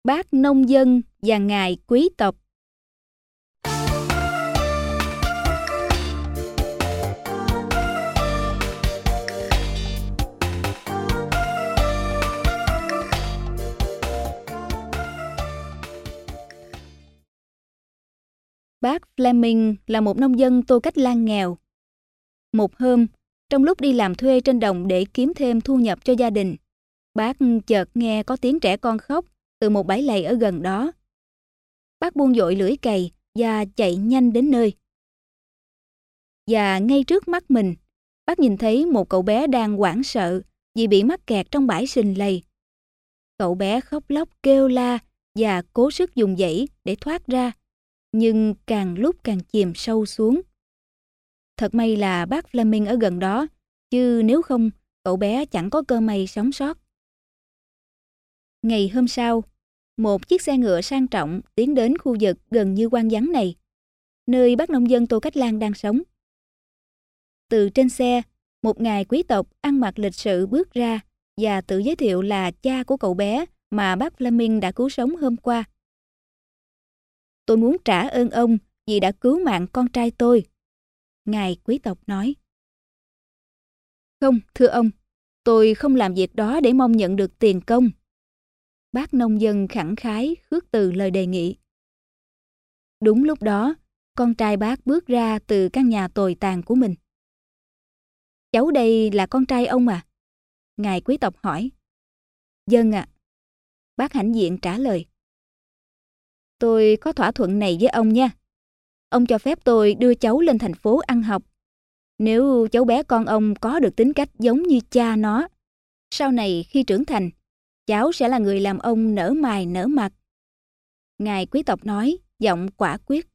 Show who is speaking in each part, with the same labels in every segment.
Speaker 1: Bác nông dân và ngài quý tộc. Bác Fleming là một nông dân Tô Cách Lan nghèo. Một hôm, trong lúc đi làm thuê trên đồng để kiếm thêm thu nhập cho gia đình, bác chợt nghe có tiếng trẻ con khóc từ một bãi lầy ở gần đó. Bác buông dội lưỡi cày và chạy nhanh đến nơi. Và ngay trước mắt mình, bác nhìn thấy một cậu bé đang hoảng sợ vì bị mắc kẹt trong bãi sình lầy. Cậu bé khóc lóc kêu la và cố sức dùng dãy để thoát ra, nhưng càng lúc càng chìm sâu xuống. Thật may là bác Fleming ở gần đó, chứ nếu không, cậu bé chẳng có cơ may sống sót. Ngày hôm sau, một chiếc xe ngựa sang trọng tiến đến khu vực gần như hoang vắng này, nơi bác nông dân Tô Cách Lan đang sống. Từ trên xe, một ngài quý tộc ăn mặc lịch sự bước ra và tự giới thiệu là cha của cậu bé mà bác Fleming đã cứu sống hôm qua. Tôi muốn trả ơn ông vì đã cứu mạng con trai tôi, ngài quý tộc nói. Không, thưa ông, tôi không làm việc đó để mong nhận được tiền công. Bác nông dân khẳng khái khước từ lời đề nghị. Đúng lúc đó, con trai bác bước ra từ căn nhà tồi tàn của mình. Cháu đây là con trai ông à? Ngài quý tộc hỏi. Vâng ạ. Bác hãnh diện trả lời. Tôi có thỏa thuận này với ông nha. Ông cho phép tôi đưa cháu lên thành phố ăn học. Nếu cháu bé con ông có được tính cách giống như cha nó, sau này khi trưởng thành, cháu sẽ là người làm ông nở mày nở mặt. Ngài quý tộc nói, giọng quả quyết.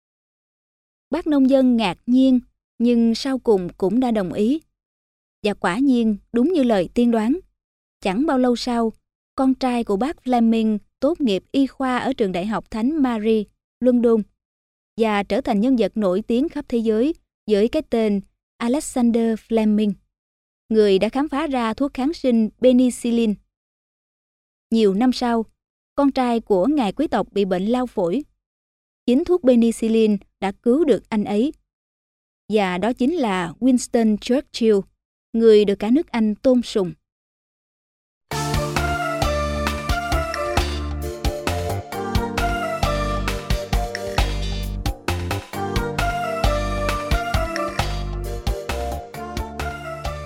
Speaker 1: Bác nông dân ngạc nhiên, nhưng sau cùng cũng đã đồng ý. Và quả nhiên, đúng như lời tiên đoán, chẳng bao lâu sau, con trai của bác Fleming tốt nghiệp y khoa ở trường đại học Thánh Mary, London, và trở thành nhân vật nổi tiếng khắp thế giới với cái tên Alexander Fleming, người đã khám phá ra thuốc kháng sinh penicillin. Nhiều năm sau, con trai của ngài quý tộc bị bệnh lao phổi. Chính thuốc penicillin đã cứu được anh ấy. Và đó chính là Winston Churchill, người được cả nước Anh tôn sùng.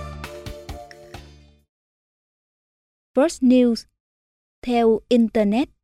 Speaker 1: First News. Theo Internet.